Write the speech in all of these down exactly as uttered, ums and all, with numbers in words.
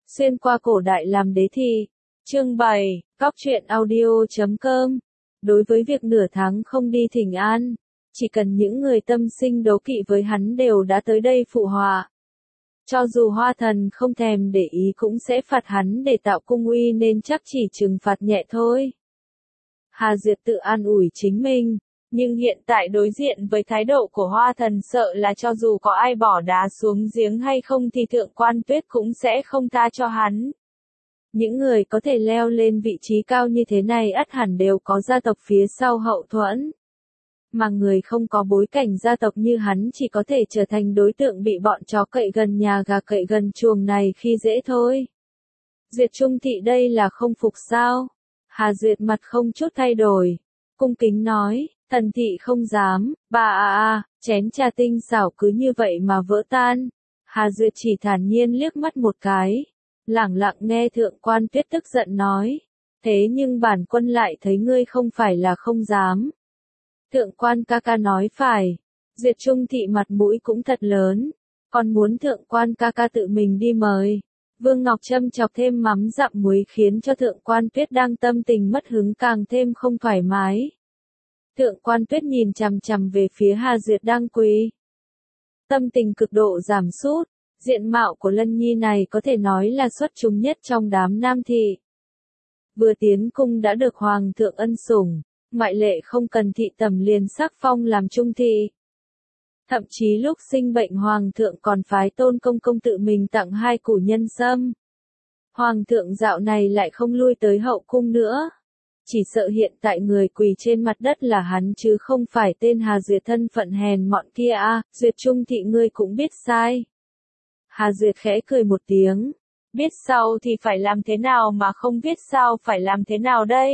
Xuyên qua cổ đại làm đế thi. Chương bảy, Cóc truyện audio chấm com. Đối với việc nửa tháng không đi thỉnh an, chỉ cần những người tâm sinh đố kỵ với hắn đều đã tới đây phụ họa. Cho dù Hoa Thần không thèm để ý cũng sẽ phạt hắn để tạo cung uy nên chắc chỉ trừng phạt nhẹ thôi. Hà Duyệt tự an ủi chính mình, nhưng hiện tại đối diện với thái độ của Hoa Thần sợ là cho dù có ai bỏ đá xuống giếng hay không thì Thượng Quan Tuyết cũng sẽ không tha cho hắn. Những người có thể leo lên vị trí cao như thế này ắt hẳn đều có gia tộc phía sau hậu thuẫn. Mà người không có bối cảnh gia tộc như hắn chỉ có thể trở thành đối tượng bị bọn chó cậy gần nhà gà cậy gần chuồng này khi dễ thôi. Duyệt Trung Thị đây là không phục sao? Hà Duyệt mặt không chút thay đổi, cung kính nói, thần thị không dám, bà à à, chén trà tinh xảo cứ như vậy mà vỡ tan. Hà Duyệt chỉ thản nhiên liếc mắt một cái, lẳng lặng nghe Thượng Quan Tuyết tức giận nói, thế nhưng bản quân lại thấy ngươi không phải là không dám. Thượng Quan ca ca nói phải, Duyệt Trung Thị mặt mũi cũng thật lớn, còn muốn Thượng Quan ca ca tự mình đi mời. Vương Ngọc châm chọc thêm mắm dặm muối khiến cho Thượng Quan Tuyết đang tâm tình mất hứng càng thêm không thoải mái. Thượng Quan Tuyết nhìn chằm chằm về phía Hà Duyệt đang quỳ. Tâm tình cực độ giảm sút, diện mạo của Lân Nhi này có thể nói là xuất chúng nhất trong đám nam thị. Vừa tiến cung đã được Hoàng thượng ân sủng, ngoại lệ không cần thị tẩm liền sắc phong làm trung thị. Thậm chí lúc sinh bệnh Hoàng thượng còn phái Tôn Công Công tự mình tặng hai củ nhân sâm. Hoàng thượng dạo này lại không lui tới hậu cung nữa. Chỉ sợ hiện tại người quỳ trên mặt đất là hắn chứ không phải tên Hà Duyệt thân phận hèn mọn kia à, Duyệt Trung Thị ngươi cũng biết sai. Hà Duyệt khẽ cười một tiếng, biết sau thì phải làm thế nào mà không biết sao phải làm thế nào đây.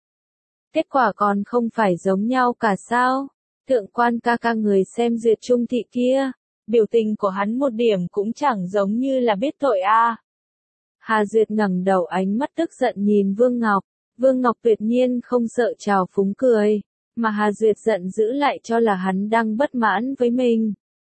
Kết quả còn không phải giống nhau cả sao. Thượng Quan ca ca người xem Duyệt Trung Thị kia, biểu tình của hắn một điểm cũng chẳng giống như là biết tội a. Hà Duyệt ngẩng đầu ánh mắt tức giận nhìn Vương Ngọc, Vương Ngọc tuyệt nhiên không sợ trào phúng cười, mà Hà Duyệt giận dữ lại cho là hắn đang bất mãn với mình.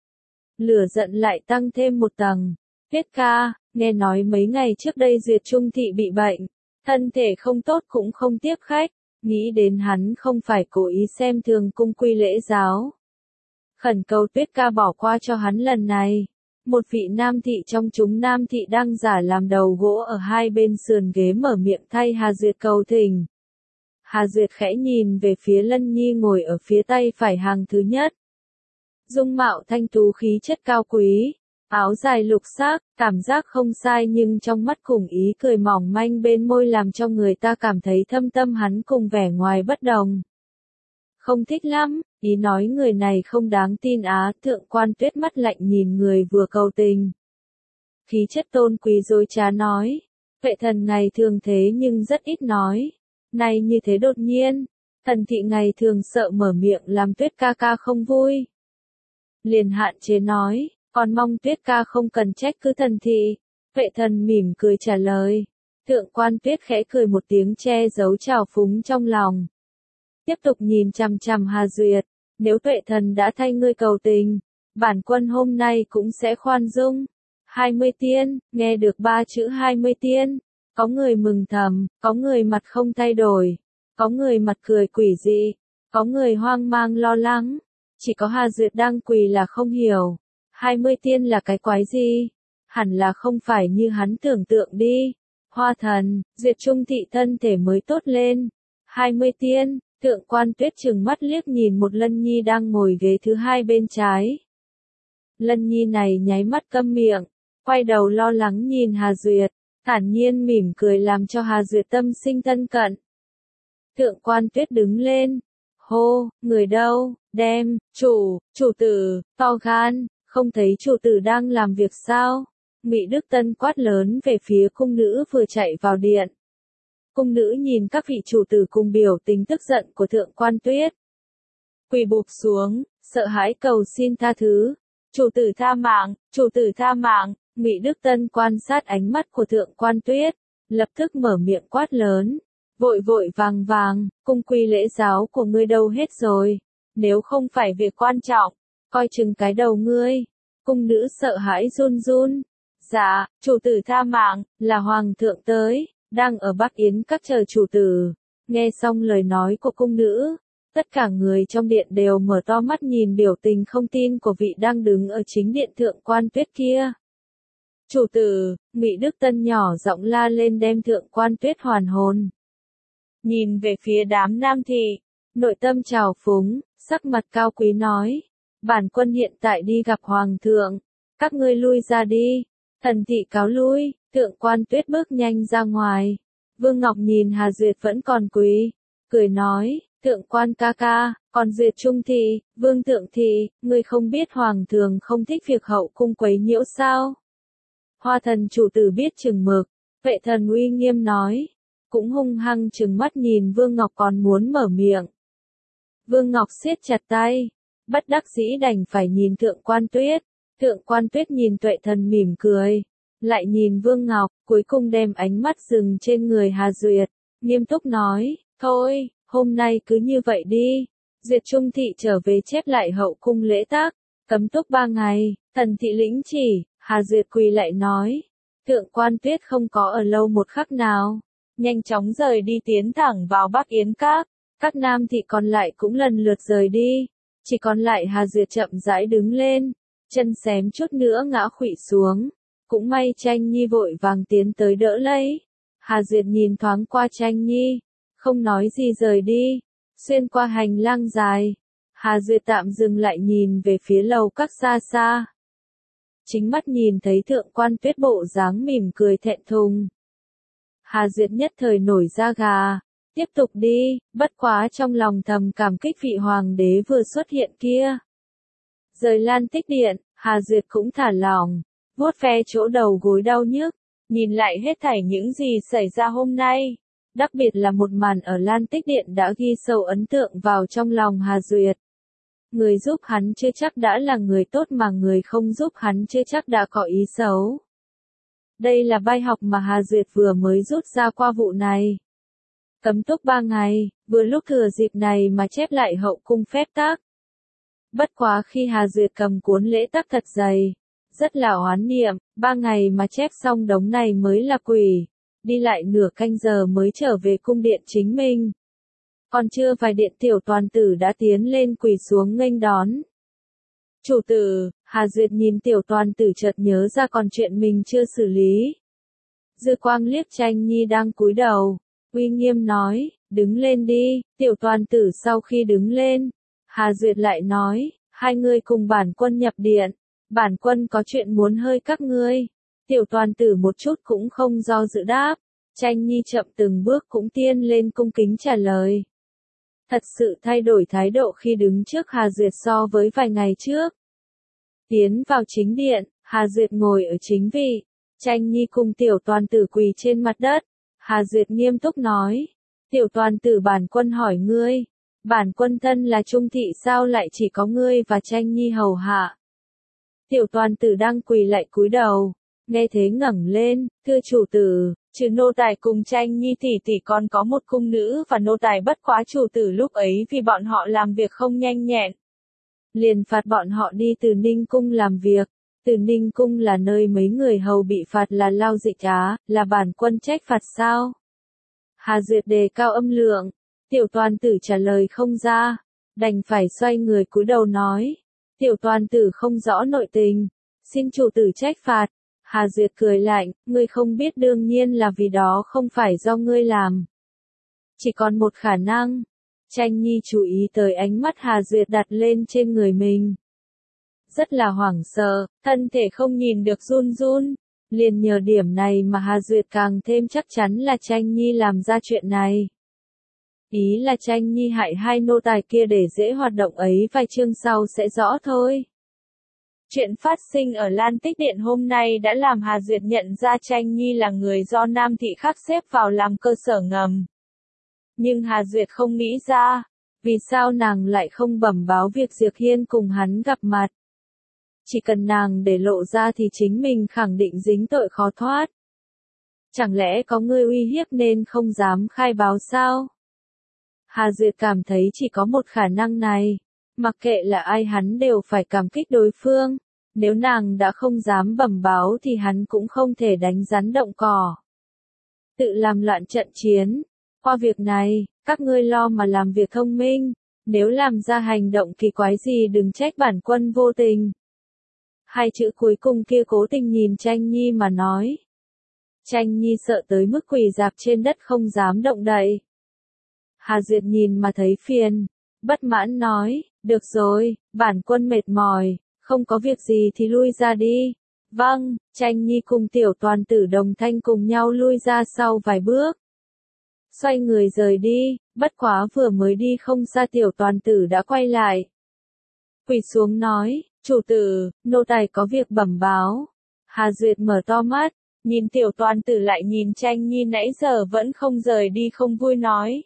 Lửa giận lại tăng thêm một tầng, Tuyết ca, nghe nói mấy ngày trước đây Duyệt Trung Thị bị bệnh, thân thể không tốt cũng không tiếp khách. Nghĩ đến hắn không phải cố ý xem thường cung quy lễ giáo. Khẩn cầu Tuyết ca bỏ qua cho hắn lần này. Một vị nam thị trong chúng nam thị đang giả làm đầu gỗ ở hai bên sườn ghế mở miệng thay Hà Duyệt cầu thỉnh. Hà Duyệt khẽ nhìn về phía Lân Nhi ngồi ở phía tay phải hàng thứ nhất. Dung mạo thanh tú khí chất cao quý. Áo dài lục sắc, cảm giác không sai nhưng trong mắt cùng ý cười mỏng manh bên môi làm cho người ta cảm thấy thâm tâm hắn cùng vẻ ngoài bất đồng. Không thích lắm, ý nói người này không đáng tin á. Thượng Quan Tuyết mắt lạnh nhìn người vừa cầu tình. Khí chất tôn quý dối trá nói, vệ thần ngày thường thế nhưng rất ít nói, nay như thế đột nhiên, thần thị ngày thường sợ mở miệng làm Tuyết ca ca không vui. Liền hạn chế nói, còn mong Tuyết ca không cần trách cứ thần thị. Vệ thần mỉm cười trả lời. Thượng Quan Tuyết khẽ cười một tiếng che giấu trào phúng trong lòng. Tiếp tục nhìn chằm chằm Hà Duyệt, nếu vệ thần đã thay ngươi cầu tình, bản quân hôm nay cũng sẽ khoan dung. Hai mươi tiên, nghe được ba chữ hai mươi tiên, có người mừng thầm, có người mặt không thay đổi, có người mặt cười quỷ dị, có người hoang mang lo lắng, chỉ có Hà Duyệt đang quỳ là không hiểu. Hai mươi tiên là cái quái gì? Hẳn là không phải như hắn tưởng tượng đi. Hoa thần, Duyệt Trung Thị thân thể mới tốt lên. Hai mươi tiên, Thượng Quan Tuyết trừng mắt liếc nhìn một Lân Nhi đang ngồi ghế thứ hai bên trái. Lân Nhi này nháy mắt câm miệng, quay đầu lo lắng nhìn Hà Duyệt, thản nhiên mỉm cười làm cho Hà Duyệt tâm sinh thân cận. Thượng Quan Tuyết đứng lên. Hô, người đâu, đem, chủ, chủ tử, to gan. Không thấy chủ tử đang làm việc sao? Ngụy Đức Tân quát lớn về phía cung nữ vừa chạy vào điện. Cung nữ nhìn các vị chủ tử cùng biểu tình tức giận của Thượng Quan Tuyết. Quỳ bụp xuống, sợ hãi cầu xin tha thứ. Chủ tử tha mạng, chủ tử tha mạng. Ngụy Đức Tân quan sát ánh mắt của Thượng Quan Tuyết, lập tức mở miệng quát lớn. Vội vội vàng vàng, cung quy lễ giáo của ngươi đâu hết rồi? Nếu không phải việc quan trọng, coi chừng cái đầu ngươi. Cung nữ sợ hãi run run, Dạ, chủ tử tha mạng, là hoàng thượng tới, đang ở Bắc Yến các chờ chủ tử. Nghe xong lời nói của cung nữ, tất cả người trong điện đều mở to mắt nhìn biểu tình không tin của vị đang đứng ở chính điện Thượng Quan Tuyết kia. Chủ tử, Ngụy Đức Tân nhỏ giọng la lên đem Thượng Quan Tuyết hoàn hồn. Nhìn về phía đám nam thị, nội tâm trào phúng, sắc mặt cao quý nói, bản quân hiện tại đi gặp hoàng thượng, các ngươi lui ra đi. Thần thị cáo lui, Thượng Quan Tuyết bước nhanh ra ngoài. Vương Ngọc nhìn Hà Duyệt vẫn còn quỳ, cười nói, Thượng Quan ca ca, còn Duyệt Trung thị, Vương Thượng thị, ngươi không biết hoàng thượng không thích việc hậu cung quấy nhiễu sao? Hoa thần chủ tử biết chừng mực, vệ thần uy nghiêm nói, cũng hung hăng trừng mắt nhìn Vương Ngọc còn muốn mở miệng. Vương Ngọc siết chặt tay, bất đắc dĩ đành phải nhìn Thượng Quan Tuyết. Thượng Quan Tuyết nhìn Tuệ Thần mỉm cười, lại nhìn Vương Ngọc, cuối cùng đem ánh mắt dừng trên người Hà Duyệt, nghiêm túc nói, thôi, hôm nay cứ như vậy đi. Duyệt Trung thị trở về chép lại hậu cung lễ tác, cấm túc ba ngày, thần thị lĩnh chỉ. Hà Duyệt quỳ lại nói, Thượng Quan Tuyết không có ở lâu một khắc nào, nhanh chóng rời đi tiến thẳng vào Bắc Yến Các, các nam thị còn lại cũng lần lượt rời đi, chỉ còn lại Hà Duyệt chậm rãi đứng lên, chân xém chút nữa ngã khuỵu xuống, cũng may Tranh Nhi vội vàng tiến tới đỡ lấy. Hà Duyệt nhìn thoáng qua Tranh Nhi, không nói gì rời đi, xuyên qua hành lang dài, Hà Duyệt tạm dừng lại nhìn về phía lầu các xa xa. Chính mắt nhìn thấy Thượng Quan Tuyết bộ dáng mỉm cười thẹn thùng. Hà Duyệt nhất thời nổi da gà, tiếp tục đi, bất quá trong lòng thầm cảm kích vị hoàng đế vừa xuất hiện kia. Rời Lan Tích Điện, Hà Duyệt cũng thả lỏng, vuốt ve chỗ đầu gối đau nhức, nhìn lại hết thảy những gì xảy ra hôm nay. Đặc biệt là một màn ở Lan Tích Điện đã ghi sâu ấn tượng vào trong lòng Hà Duyệt. Người giúp hắn chưa chắc đã là người tốt mà người không giúp hắn chưa chắc đã có ý xấu. Đây là bài học mà Hà Duyệt vừa mới rút ra qua vụ này. Cấm túc ba ngày, vừa lúc thừa dịp này mà chép lại hậu cung phép tắc. Bất quá khi Hà Duyệt cầm cuốn lễ tắc thật dày, rất là oán niệm, ba ngày mà chép xong đống này mới là quỷ, đi lại nửa canh giờ mới trở về cung điện chính mình. Còn chưa vài điện tiểu toàn tử đã tiến lên quỳ xuống nghênh đón. Chủ tử, Hà Duyệt nhìn tiểu toàn tử chợt nhớ ra còn chuyện mình chưa xử lý. Dư quang liếc Tranh Nhi đang cúi đầu, uy nghiêm nói, đứng lên đi. Tiểu toàn tử sau khi đứng lên, Hà Duyệt lại nói, hai người cùng bản quân nhập điện, bản quân có chuyện muốn hơi các ngươi. Tiểu toàn tử một chút cũng không do dự đáp, Tranh Nhi chậm từng bước cũng tiên lên cung kính trả lời. Thật sự thay đổi thái độ khi đứng trước Hà Duyệt so với vài ngày trước. Tiến vào chính điện, Hà Duyệt ngồi ở chính vị, Tranh Nhi cùng tiểu toàn tử quỳ trên mặt đất. Hà Duyệt nghiêm túc nói, tiểu toàn tử bản quân hỏi ngươi, bản quân thân là trung thị sao lại chỉ có ngươi và Tranh Nhi hầu hạ. Tiểu toàn tử đang quỳ lại cúi đầu, nghe thế ngẩng lên, thưa chủ tử, trừ nô tài cùng Tranh Nhi tỷ tỷ còn có một cung nữ và nô tài bất quá chủ tử lúc ấy vì bọn họ làm việc không nhanh nhẹn. Liền phạt bọn họ đi từ Ninh Cung làm việc, từ Ninh Cung là nơi mấy người hầu bị phạt là lao dịch á, là bản quân trách phạt sao? Hà Duyệt đề cao âm lượng, tiểu toàn tử trả lời không ra, đành phải xoay người cúi đầu nói, tiểu toàn tử không rõ nội tình, xin chủ tử trách phạt. Hà Duyệt cười lạnh, ngươi không biết đương nhiên là vì đó không phải do ngươi làm. Chỉ còn một khả năng. Tranh Nhi chú ý tới ánh mắt Hà Duyệt đặt lên trên người mình. Rất là hoảng sợ, thân thể không nhìn được run run. Liền nhờ điểm này mà Hà Duyệt càng thêm chắc chắn là Tranh Nhi làm ra chuyện này. Ý là Tranh Nhi hại hai nô tài kia để dễ hoạt động ấy vài chương sau sẽ rõ thôi. Chuyện phát sinh ở Lan Tích Điện hôm nay đã làm Hà Duyệt nhận ra Tranh Nhi là người do Nam Thị khác xếp vào làm cơ sở ngầm. Nhưng Hà Duyệt không nghĩ ra, vì sao nàng lại không bẩm báo việc Diệp Hiên cùng hắn gặp mặt. Chỉ cần nàng để lộ ra thì chính mình khẳng định dính tội khó thoát. Chẳng lẽ có người uy hiếp nên không dám khai báo sao? Hà Duyệt cảm thấy chỉ có một khả năng này, mặc kệ là ai hắn đều phải cảm kích đối phương. Nếu nàng đã không dám bẩm báo thì hắn cũng không thể đánh rắn động cỏ. Tự làm loạn trận chiến. Qua việc này, các ngươi lo mà làm việc thông minh, nếu làm ra hành động kỳ quái gì đừng trách bản quân vô tình. Hai chữ cuối cùng kia cố tình nhìn Tranh Nhi mà nói. Tranh Nhi sợ tới mức quỳ dạp trên đất không dám động đậy. Hà Duyệt nhìn mà thấy phiền, bất mãn nói, được rồi, bản quân mệt mỏi, không có việc gì thì lui ra đi. Vâng, Tranh Nhi cùng tiểu toàn tử đồng thanh cùng nhau lui ra sau vài bước. Xoay người rời đi, bất quá vừa mới đi không xa tiểu toàn tử đã quay lại. Quỳ xuống nói, chủ tử, nô tài có việc bẩm báo. Hà Duyệt mở to mắt, nhìn tiểu toàn tử lại nhìn Tranh Nhi nãy giờ vẫn không rời đi không vui nói.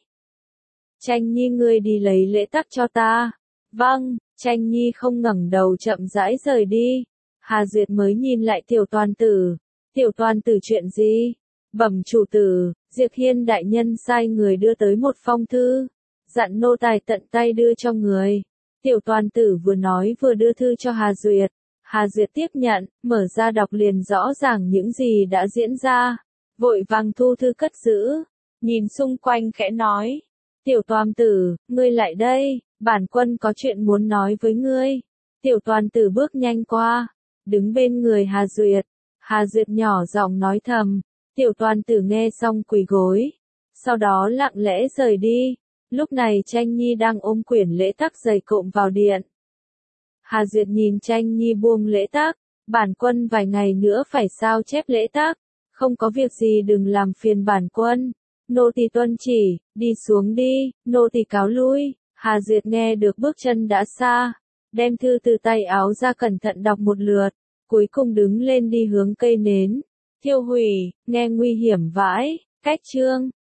Tranh Nhi ngươi đi lấy lễ tắc cho ta. Vâng, Tranh Nhi không ngẩng đầu chậm rãi rời đi. Hà Duyệt mới nhìn lại tiểu toàn tử. Tiểu toàn tử chuyện gì? Bẩm chủ tử, Diệp Hiên đại nhân sai người đưa tới một phong thư. Dặn nô tài tận tay đưa cho người. Tiểu toàn tử vừa nói vừa đưa thư cho Hà Duyệt. Hà Duyệt tiếp nhận, mở ra đọc liền rõ ràng những gì đã diễn ra. Vội vàng thu thư cất giữ. Nhìn xung quanh khẽ nói. Tiểu toàn tử, ngươi lại đây, bản quân có chuyện muốn nói với ngươi. Tiểu toàn tử bước nhanh qua, đứng bên người Hà Duyệt. Hà Duyệt nhỏ giọng nói thầm. Tiểu toàn tử nghe xong quỳ gối. Sau đó lặng lẽ rời đi. Lúc này Tranh Nhi đang ôm quyển lễ tắc dày cộm vào điện. Hà Duyệt nhìn Tranh Nhi buông lễ tắc. Bản quân vài ngày nữa phải sao chép lễ tắc. Không có việc gì đừng làm phiền bản quân. Nô tỳ tuân chỉ, đi xuống đi, nô tỳ cáo lui. Hà Duyệt nghe được bước chân đã xa. Đem thư từ tay áo ra cẩn thận đọc một lượt. Cuối cùng đứng lên đi hướng cây nến. Thiêu hủy, nghe nguy hiểm vãi. Cách chương.